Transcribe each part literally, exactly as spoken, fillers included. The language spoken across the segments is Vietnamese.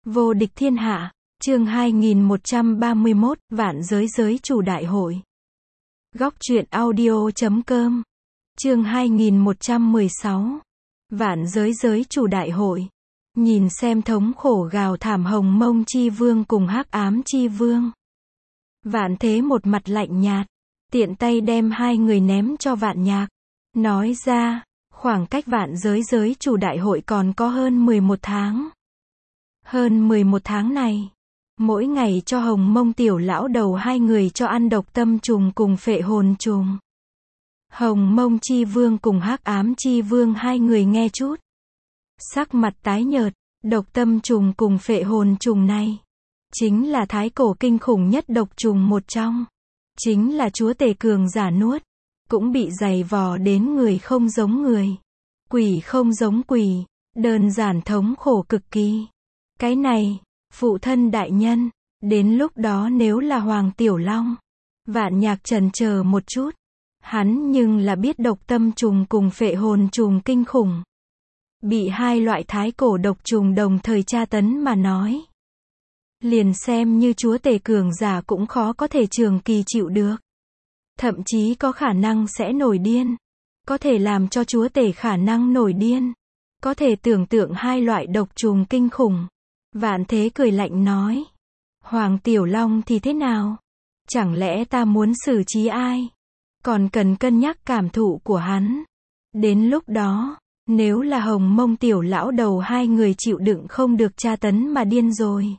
Vô địch thiên hạ, chương hai nghìn một trăm ba mươi mốt, vạn giới giới chủ đại hội. Góc truyện audio chấm com, chương hai nghìn một trăm mười sáu, vạn giới giới chủ đại hội. Nhìn xem thống khổ gào thảm Hồng Mông Chi Vương cùng Hắc Ám Chi Vương. Vạn Thế một mặt lạnh nhạt, tiện tay đem hai người ném cho Vạn Nhạc. Nói ra, khoảng cách vạn giới giới chủ đại hội còn có hơn mười một tháng. Hơn mười một tháng này, mỗi ngày cho Hồng Mông tiểu lão đầu hai người cho ăn độc tâm trùng cùng phệ hồn trùng. Hồng Mông Chi Vương cùng Hắc Ám Chi Vương hai người nghe chút, sắc mặt tái nhợt. Độc tâm trùng cùng phệ hồn trùng này, chính là thái cổ kinh khủng nhất độc trùng một trong. Chính là chúa tể cường giả nuốt, cũng bị dày vò đến người không giống người, quỷ không giống quỷ, đơn giản thống khổ cực kỳ. Cái này, phụ thân đại nhân, đến lúc đó nếu là Hoàng Tiểu Long, Vạn Nhạc chần chờ một chút, hắn nhưng là biết độc tâm trùng cùng phệ hồn trùng kinh khủng. Bị hai loại thái cổ độc trùng đồng thời tra tấn mà nói, liền xem như chúa tể cường giả cũng khó có thể trường kỳ chịu được. Thậm chí có khả năng sẽ nổi điên. Có thể làm cho chúa tể khả năng nổi điên. Có thể tưởng tượng hai loại độc trùng kinh khủng. Vạn Thế cười lạnh nói, Hoàng Tiểu Long thì thế nào? Chẳng lẽ ta muốn xử trí ai? Còn cần cân nhắc cảm thụ của hắn. Đến lúc đó, nếu là Hồng Mông tiểu lão đầu hai người chịu đựng không được tra tấn mà điên rồi,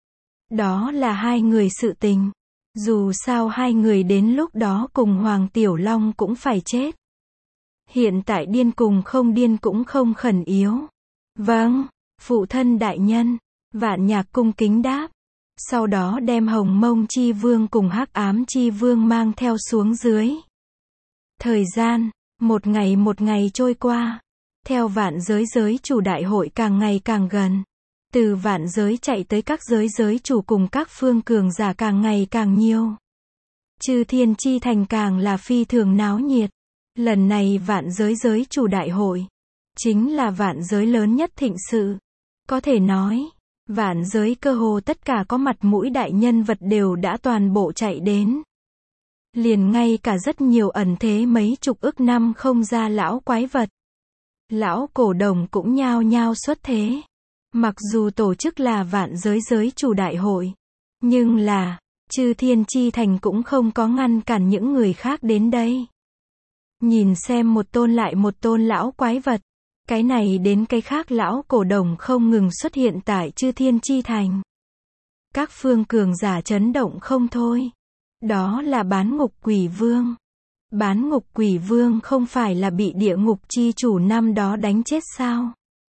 đó là hai người sự tình. Dù sao hai người đến lúc đó cùng Hoàng Tiểu Long cũng phải chết. Hiện tại điên cùng không điên cũng không khẩn yếu. Vâng, phụ thân đại nhân, Vạn Nhạc cung kính đáp. Sau đó đem Hồng Mông Chi Vương cùng Hắc Ám Chi Vương mang theo xuống dưới. Thời gian, một ngày một ngày trôi qua. Theo vạn giới giới chủ đại hội càng ngày càng gần. Từ vạn giới chạy tới các giới giới chủ cùng các phương cường giả càng ngày càng nhiều. Chư Thiên Chi Thành càng là phi thường náo nhiệt. Lần này vạn giới giới chủ đại hội, chính là vạn giới lớn nhất thịnh sự. Có thể nói, vạn giới cơ hồ tất cả có mặt mũi đại nhân vật đều đã toàn bộ chạy đến. Liền ngay cả rất nhiều ẩn thế mấy chục ức năm không ra lão quái vật, lão cổ đồng cũng nhao nhao xuất thế. Mặc dù tổ chức là vạn giới giới chủ đại hội, nhưng là, Chư Thiên Chi Thành cũng không có ngăn cản những người khác đến đây. Nhìn xem một tôn lại một tôn lão quái vật, cái này đến cái khác lão cổ đồng không ngừng xuất hiện tại Chư Thiên Chi Thành. Các phương cường giả chấn động không thôi. Đó là Bán Ngục Quỷ Vương. Bán Ngục Quỷ Vương không phải là bị địa ngục chi chủ năm đó đánh chết sao?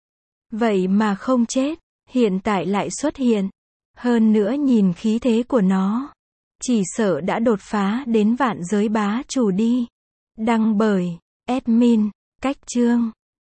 Vậy mà không chết, hiện tại lại xuất hiện. Hơn nữa nhìn khí thế của nó, chỉ sợ đã đột phá đến vạn giới bá chủ đi. Đăng bởi admin, cách chương.